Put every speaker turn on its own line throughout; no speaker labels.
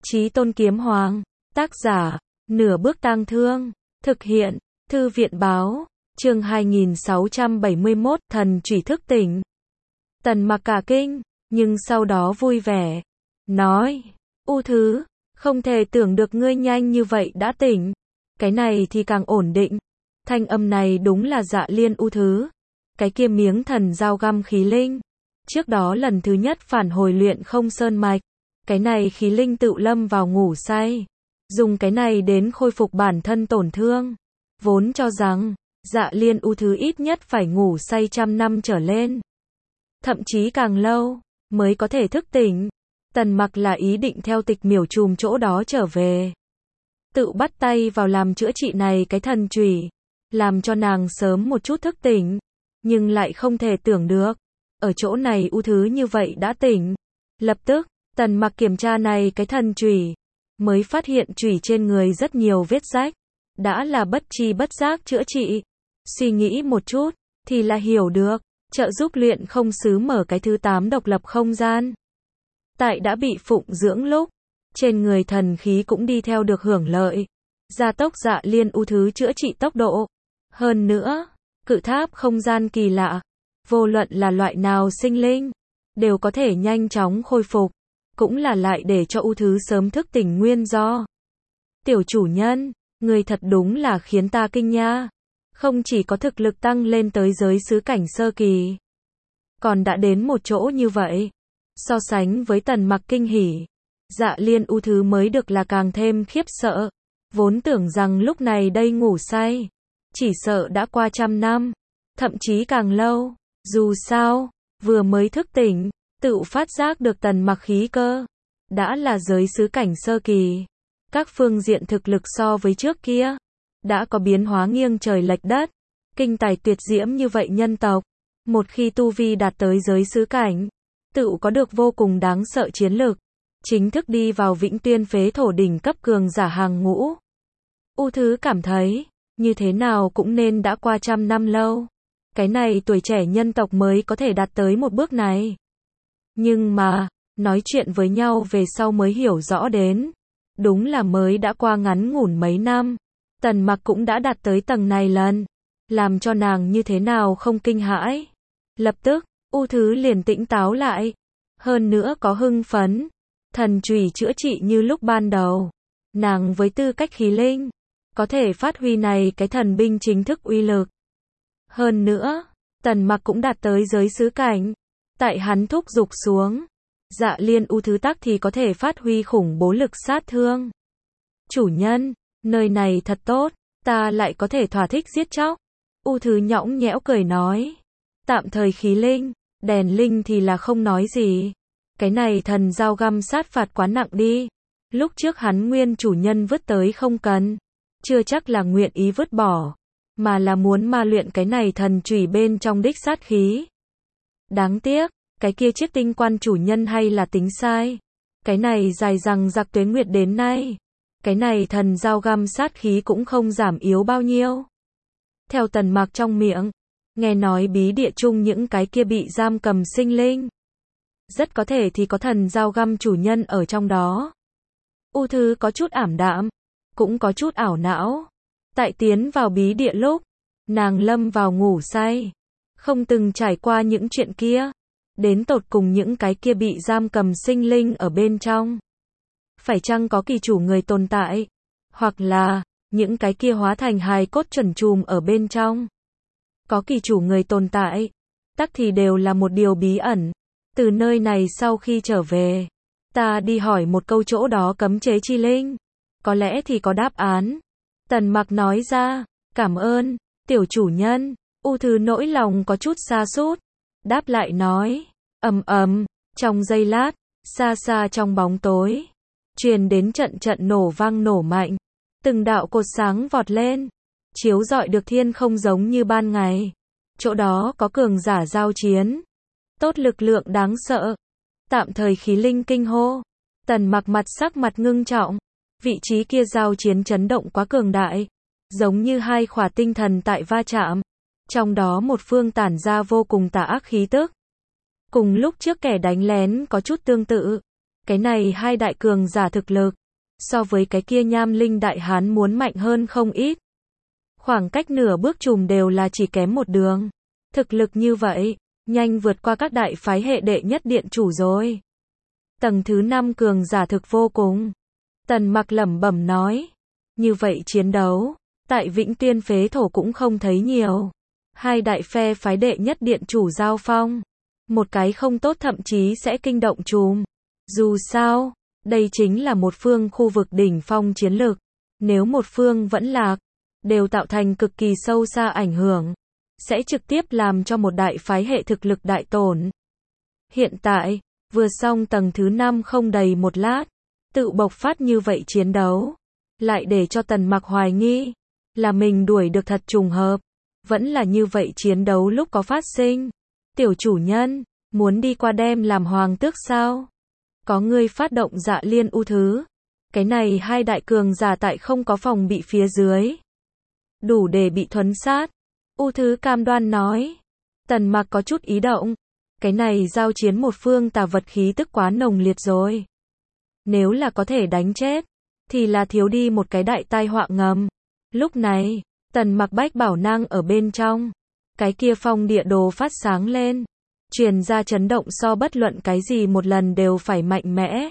Chí Tôn Kiếm Hoàng, tác giả, Nửa Bước Tang Thương, thực hiện, Thư viện báo, chương 2671, thần chủy thức tỉnh. Tần Mặc cả kinh, nhưng sau đó vui vẻ, nói, U Thứ, không thể tưởng được ngươi nhanh như vậy đã tỉnh, cái này thì càng ổn định. Thanh âm này đúng là Dạ Liên U Thứ, cái kia miếng thần dao găm khí linh. Trước đó lần thứ nhất phản hồi luyện không sơn mạch, cái này khí linh tự lâm vào ngủ say, dùng cái này đến khôi phục bản thân tổn thương. Vốn cho rằng, Dạ Liên U Thứ ít nhất phải ngủ say 100 năm trở lên, thậm chí càng lâu, mới có thể thức tỉnh. Tần Mặc là ý định theo Tịch Miểu Trùm chỗ đó trở về, tự bắt tay vào làm chữa trị này cái thần chủy, làm cho nàng sớm một chút thức tỉnh, nhưng lại không thể tưởng được, ở chỗ này U Thứ như vậy đã tỉnh. Lập tức, Tần Mặc kiểm tra này cái thần chủy, mới phát hiện chủy trên người rất nhiều vết rách, đã là bất tri bất giác chữa trị. Suy nghĩ một chút, thì là hiểu được, trợ giúp luyện không sứ mở cái thứ 8 độc lập không gian. Tại đã bị phụng dưỡng lúc, trên người thần khí cũng đi theo được hưởng lợi, gia tốc Dạ Liên U Thứ chữa trị tốc độ. Hơn nữa, cự tháp không gian kỳ lạ, vô luận là loại nào sinh linh, đều có thể nhanh chóng khôi phục, cũng là lại để cho U Thứ sớm thức tỉnh nguyên do. Tiểu chủ nhân, người thật đúng là khiến ta kinh nha, không chỉ có thực lực tăng lên tới giới sứ cảnh sơ kỳ, còn đã đến một chỗ như vậy. So sánh với Tần Mặc kinh hỉ, Dạ Liên U Thứ mới được là càng thêm khiếp sợ, vốn tưởng rằng lúc này đây ngủ say, chỉ sợ đã qua 100 năm, thậm chí càng lâu. Dù sao, vừa mới thức tỉnh, tự phát giác được Tần Mặc khí cơ, đã là giới sứ cảnh sơ kỳ. Các phương diện thực lực so với trước kia, đã có biến hóa nghiêng trời lệch đất. Kinh tài tuyệt diễm như vậy nhân tộc, một khi tu vi đạt tới giới sứ cảnh, tự có được vô cùng đáng sợ chiến lực, chính thức đi vào Vĩnh Tuyên phế thổ đỉnh cấp cường giả hàng ngũ. U Thứ cảm thấy, như thế nào cũng nên đã qua 100 năm lâu, cái này tuổi trẻ nhân tộc mới có thể đạt tới một bước này. Nhưng mà, nói chuyện với nhau về sau mới hiểu rõ đến, đúng là mới đã qua ngắn ngủn mấy năm, Tần Mặc cũng đã đạt tới tầng này lần, làm cho nàng như thế nào không kinh hãi. Lập tức, U Thứ liền tỉnh táo lại, hơn nữa có hưng phấn, thần chủy chữa trị như lúc ban đầu. Nàng với tư cách khí linh, có thể phát huy này cái thần binh chính thức uy lực. Hơn nữa, Tần Mặc cũng đạt tới giới sứ cảnh, tại hắn thúc giục xuống, Dạ Liên U Thứ tắc thì có thể phát huy khủng bố lực sát thương. Chủ nhân, nơi này thật tốt, ta lại có thể thỏa thích giết chóc. U Thứ nhõng nhẽo cười nói, tạm thời khí linh, đèn linh thì là không nói gì. Cái này thần dao găm sát phạt quá nặng đi. Lúc trước hắn nguyên chủ nhân vứt tới không cần, chưa chắc là nguyện ý vứt bỏ, mà là muốn ma luyện cái này thần chủy bên trong đích sát khí. Đáng tiếc, cái kia chiếc tinh quan chủ nhân hay là tính sai. Cái này dài dằng dặc tuế nguyệt đến nay, cái này thần dao găm sát khí cũng không giảm yếu bao nhiêu. Theo Tần Mặc trong miệng, nghe nói bí địa chung những cái kia bị giam cầm sinh linh, rất có thể thì có thần dao găm chủ nhân ở trong đó. U Thứ có chút ảm đạm, cũng có chút ảo não. Tại tiến vào bí địa lúc, nàng lâm vào ngủ say, không từng trải qua những chuyện kia. Đến tột cùng những cái kia bị giam cầm sinh linh ở bên trong, phải chăng có kỳ chủ người tồn tại, hoặc là những cái kia hóa thành hài cốt chuẩn chùm ở bên trong, có kỳ chủ người tồn tại, tắc thì đều là một điều bí ẩn. Từ nơi này sau khi trở về, ta đi hỏi một câu chỗ đó cấm chế chi linh, có lẽ thì có đáp án. Tần Mặc nói ra, cảm ơn, tiểu chủ nhân. U Thứ nỗi lòng có chút sa sút, đáp lại nói, trong giây lát, xa xa trong bóng tối, truyền đến trận trận nổ vang nổ mạnh, từng đạo cột sáng vọt lên, chiếu rọi được thiên không giống như ban ngày. Chỗ đó có cường giả giao chiến, tốt lực lượng đáng sợ. Tạm thời khí linh kinh hô. Tần Mặc sắc mặt ngưng trọng, vị trí kia giao chiến chấn động quá cường đại, giống như hai khỏa tinh thần tại va chạm, trong đó một phương tản ra vô cùng tà ác khí tức. Cùng lúc trước kẻ đánh lén có chút tương tự, Cái này hai đại cường giả thực lực, so với cái kia Nham Linh đại hán muốn mạnh hơn không ít. Khoảng cách nửa bước trùm đều là chỉ kém một đường. Thực lực như vậy, nhanh vượt qua các đại phái hệ đệ nhất điện chủ rồi. Tầng thứ 5 cường giả thực vô cùng. Tần Mặc lẩm bẩm nói. Như vậy chiến đấu, tại Vĩnh Tiên phế thổ cũng không thấy nhiều. Hai đại phe phái đệ nhất điện chủ giao phong. Một cái không tốt thậm chí sẽ kinh động trùm. Dù sao, đây chính là một phương khu vực đỉnh phong chiến lực. Nếu một phương vẫn lạc, đều tạo thành cực kỳ sâu xa ảnh hưởng. Sẽ trực tiếp làm cho một đại phái hệ thực lực đại tổn. Hiện tại, vừa xong tầng thứ 5 không đầy một lát, tự bộc phát như vậy chiến đấu. Lại để cho Tần Mặc hoài nghi, là mình đuổi được thật trùng hợp. Vẫn là như vậy chiến đấu lúc có phát sinh. Tiểu chủ nhân, muốn đi qua đem làm hoàng tước sao? Có người phát động Dạ Liên U Thứ. Cái này hai đại cường giả tại không có phòng bị phía dưới. Đủ để bị thuấn sát. U Thứ cam đoan nói. Tần Mặc có chút ý động. Cái này giao chiến một phương tà vật khí tức quá nồng liệt rồi. Nếu là có thể đánh chết, thì là thiếu đi một cái đại tai họa ngầm. Lúc này, Tần Mặc bách bảo năng ở bên trong. Cái kia phong địa đồ phát sáng lên. Truyền ra chấn động so bất luận cái gì một lần đều phải mạnh mẽ.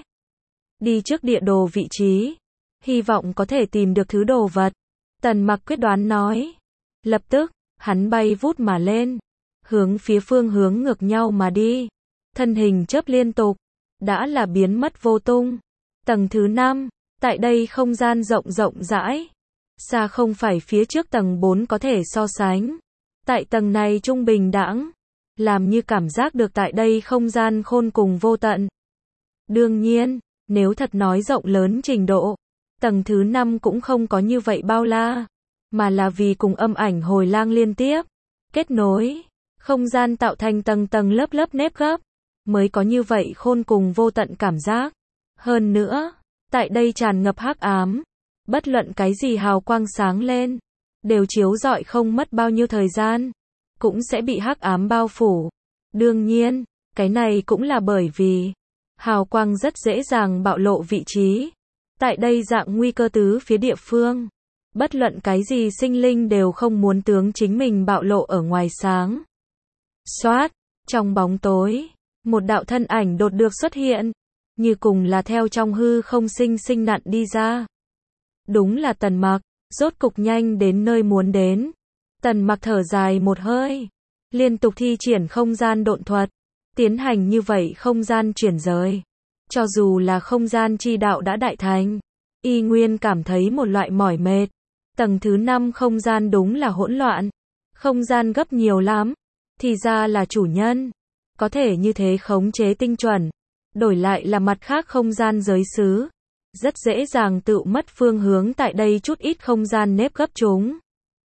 Đi trước địa đồ vị trí. Hy vọng có thể tìm được thứ đồ vật. Tần Mặc quyết đoán nói. Lập tức, hắn bay vút mà lên. Hướng phía phương hướng ngược nhau mà đi. Thân hình chớp liên tục. Đã là biến mất vô tung. Tầng thứ 5. Tại đây không gian rộng rộng rãi. Xa không phải phía trước tầng 4 có thể so sánh. Tại tầng này trung bình đẳng. Làm như cảm giác được tại đây không gian khôn cùng vô tận. Đương nhiên, nếu thật nói rộng lớn trình độ, tầng thứ 5 cũng không có như vậy bao la. Mà là vì cùng âm ảnh hồi lang liên tiếp. Kết nối. Không gian tạo thành tầng tầng lớp lớp nếp gấp. Mới có như vậy khôn cùng vô tận cảm giác. Hơn nữa, tại đây tràn ngập hắc ám. Bất luận cái gì hào quang sáng lên, đều chiếu rọi không mất bao nhiêu thời gian, cũng sẽ bị hắc ám bao phủ. Đương nhiên, cái này cũng là bởi vì hào quang rất dễ dàng bạo lộ vị trí. Tại đây dạng nguy cơ tứ phía địa phương, bất luận cái gì sinh linh đều không muốn tướng chính mình bạo lộ ở ngoài sáng. Xoát, trong bóng tối, một đạo thân ảnh đột được xuất hiện, như cùng là theo trong hư không sinh sinh nặn đi ra. Đúng là Tần Mặc, rốt cục nhanh đến nơi muốn đến. Tần Mặc thở dài một hơi, liên tục thi triển không gian độn thuật, tiến hành như vậy không gian chuyển rời. Cho dù là không gian chi đạo đã đại thành, y nguyên cảm thấy một loại mỏi mệt. Tầng thứ 5 không gian đúng là hỗn loạn, không gian gấp nhiều lắm, thì ra là chủ nhân, có thể như thế khống chế tinh chuẩn, đổi lại là mặt khác không gian giới xứ. Rất dễ dàng tự mất phương hướng tại đây chút ít không gian nếp gấp chúng.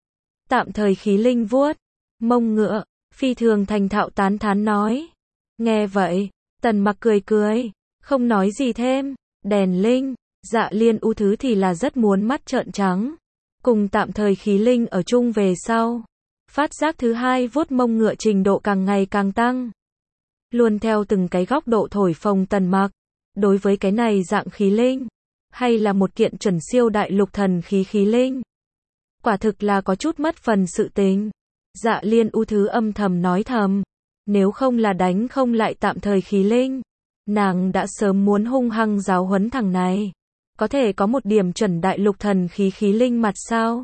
Tạm thời khí linh vuốt, mông ngựa, phi thường thành thạo tán thán nói. Nghe vậy, Tần Mặc cười cười, không nói gì thêm. Đèn linh, Dạ Liên U Thứ thì là rất muốn mắt trợn trắng. Cùng tạm thời khí linh ở chung về sau. Phát giác thứ hai vuốt mông ngựa trình độ càng ngày càng tăng. Luôn theo từng cái góc độ thổi phồng Tần Mặc. Đối với cái này dạng khí linh, hay là một kiện chuẩn siêu đại lục thần khí khí linh. Quả thực là có chút mất phần sự tình. Dạ Liên U Thứ âm thầm nói thầm. Nếu không là đánh không lại tạm thời khí linh, nàng đã sớm muốn hung hăng giáo huấn thằng này. Có thể có một điểm chuẩn đại lục thần khí khí linh mặt sao?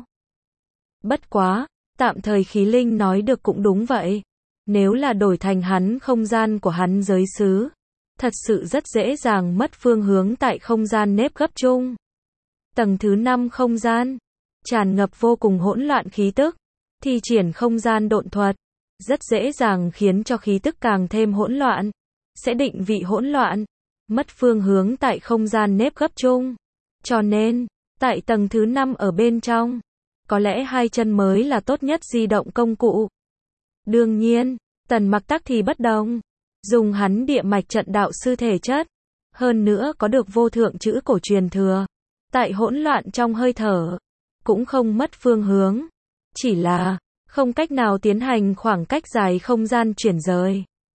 Bất quá, tạm thời khí linh nói được cũng đúng vậy. Nếu là đổi thành hắn không gian của hắn giới xứ, thật sự rất dễ dàng mất phương hướng tại không gian nếp gấp chung. Tầng thứ 5 không gian, tràn ngập vô cùng hỗn loạn khí tức, thi triển không gian độn thuật, rất dễ dàng khiến cho khí tức càng thêm hỗn loạn, sẽ định vị hỗn loạn, mất phương hướng tại không gian nếp gấp chung. Cho nên, tại tầng thứ 5 ở bên trong, có lẽ hai chân mới là tốt nhất di động công cụ. Đương nhiên, Tần Mặc tắc thì bất đồng. Dùng hắn địa mạch trận đạo sư thể chất, hơn nữa có được vô thượng chữ cổ truyền thừa, tại hỗn loạn trong hơi thở, cũng không mất phương hướng, chỉ là không cách nào tiến hành khoảng cách dài không gian chuyển rời.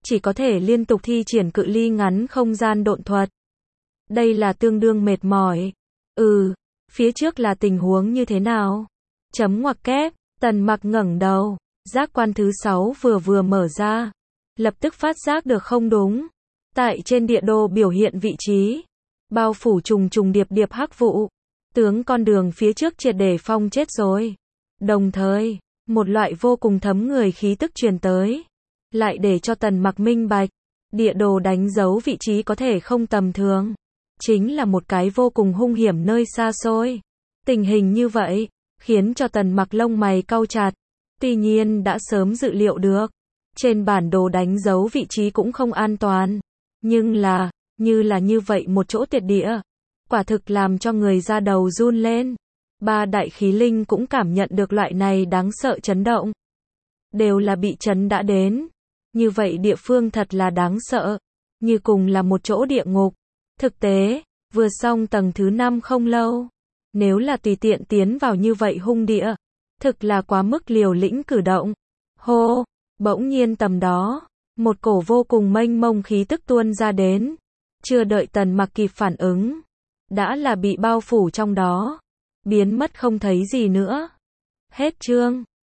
chỉ có thể liên tục thi triển cự ly ngắn không gian độn thuật. Đây là tương đương mệt mỏi. Phía trước là tình huống như thế nào? Chấm ngoặc kép, Tần Mặc ngẩng đầu, giác quan thứ 6 vừa mở ra, lập tức phát giác được không đúng. Tại trên địa đồ biểu hiện vị trí, bao phủ trùng trùng điệp điệp hắc vụ, tướng con đường phía trước triệt để phong chết rồi. Đồng thời, một loại vô cùng thấm người khí tức truyền tới, lại để cho Tần Mặc minh bạch, địa đồ đánh dấu vị trí có thể không tầm thường, chính là một cái vô cùng hung hiểm nơi xa xôi. Tình hình như vậy, khiến cho Tần Mặc lông mày cau chặt. Tuy nhiên đã sớm dự liệu được, trên bản đồ đánh dấu vị trí cũng không an toàn, nhưng là, như vậy một chỗ tuyệt địa, quả thực làm cho người da đầu run lên. Ba đại khí linh cũng cảm nhận được loại này đáng sợ chấn động. Đều là bị chấn đã đến. Như vậy địa phương thật là đáng sợ, như cùng là một chỗ địa ngục. Thực tế, vừa xong tầng thứ 5 không lâu, nếu là tùy tiện tiến vào như vậy hung địa, thực là quá mức liều lĩnh cử động. Hô, bỗng nhiên tầm đó, một cổ vô cùng mênh mông khí tức tuôn ra đến. Chưa đợi Tần Mặc kịp phản ứng, đã là bị bao phủ trong đó, biến mất không thấy gì nữa. Hết chương.